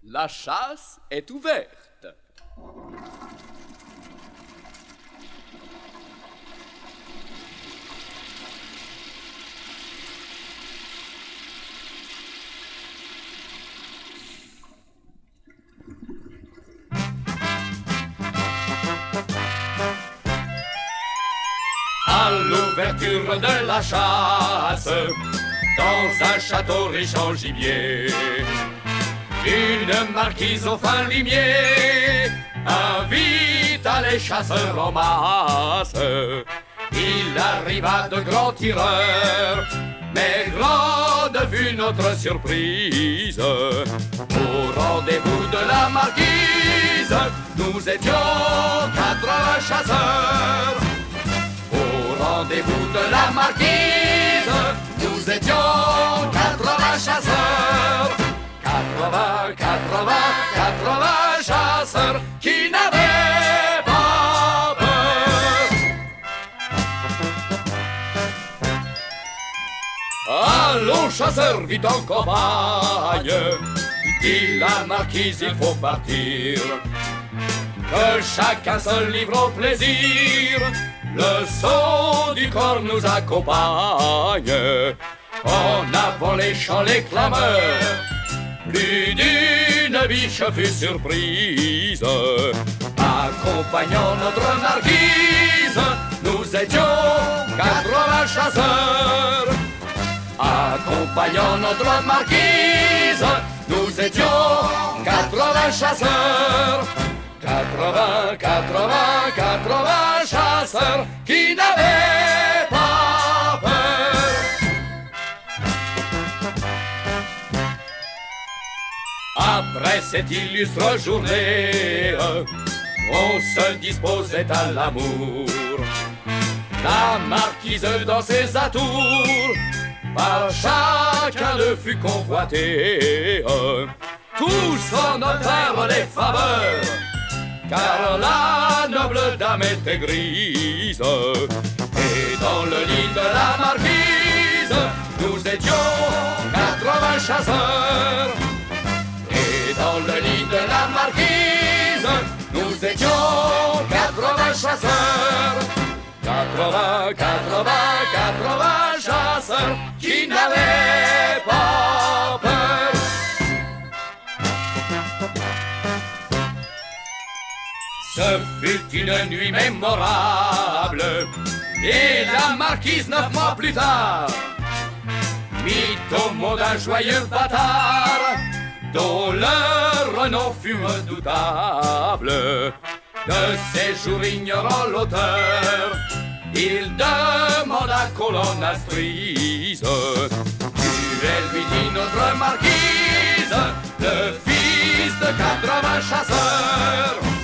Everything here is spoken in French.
La chasse est ouverte. À l'ouverture de la chasse, dans un château riche en gibier, une marquise au fin limier invita les chasseurs en masse. Il arriva de grands tireurs, mais grande fut notre surprise. Au rendez-vous de la marquise, nous étions 80 chasseurs. Au rendez-vous de la marquise, nous étions 80 chasseurs. 80 chasseurs qui n'avaient pas peur. Allons chasseurs, vite en campagne, dit la marquise, il faut partir. Que chacun se livre au plaisir, le son du corps nous accompagne. En avant les chants, les clameurs, plus d'une biche fut surprise. Accompagnant notre marquise, nous étions 80 chasseurs. Accompagnant notre marquise, nous étions 80 chasseurs. 80 chasseurs qui n'avaient pas peur. Après cette illustre journée, on se disposait à l'amour. La marquise dans ses atours, par chacun ne fut convoité. Tous en notèrent les faveurs, car la noble dame était grise. Et dans le lit de la marquise, nous étions 80 chasseurs. Et dans le lit de la marquise, nous étions 80 chasseurs. 80 chasseurs qui n'avaient pas peur. Ce fut une nuit mémorable, et la marquise 9 mois plus tard mit au monde un joyeux bâtard, dont le renom fut redoutable. De ses jours ignorant l'auteur, il demanda qu'on l'en instruise. Elle lui dit notre marquise, le fils de 80 chasseurs,